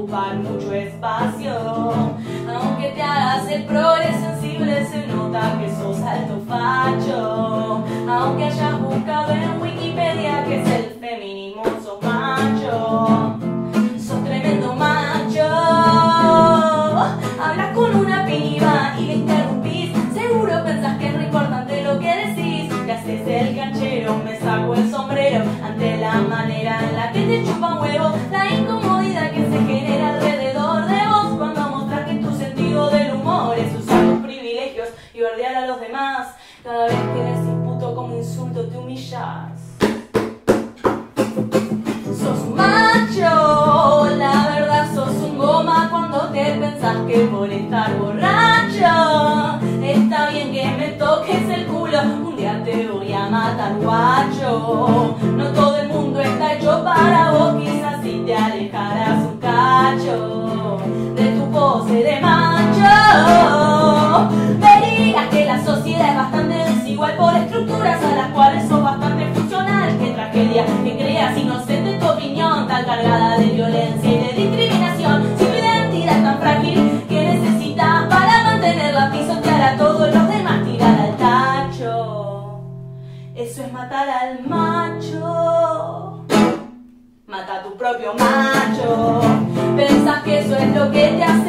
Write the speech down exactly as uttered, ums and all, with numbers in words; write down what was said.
ocupar mucho espacio. Aunque te hagas el progre sensible, se nota que sos alto facho. Aunque hayas buscado en Wikipedia que es el feminismo, sos macho. Sos tremendo macho. Hablas con una piba y le interrumpís. Seguro pensás que es re importante lo que decís. Te haces el canchero, me saco el sombrero ante la manera en la que te chupan huevo. La incomodidad que se genera alrededor de vos cuando mostrás que tu sentido del humor es usar tus privilegios y bardear a los demás. Cada vez que les imputo como insulto te humillas. Sos un macho, la verdad sos un goma cuando te pensás que por estar borracho está bien que me toques el culo, un día te voy a matar, guacho. No todo el mundo está hecho para vos, quizás si te alejarás un cacho de tu pose de macho. Verías que la sociedad es bastante desigual por estructuras a las cuales sos bastante funcional. Qué tragedia que creas inocente tu opinión tan cargada de violencia y de discriminación. Si tu identidad es tan frágil que necesitas para mantenerla, pisotear a todos los demás, tirar al tacho. Eso es matar al macho. Mata a tu propio macho. Pensás que eso es lo que te hace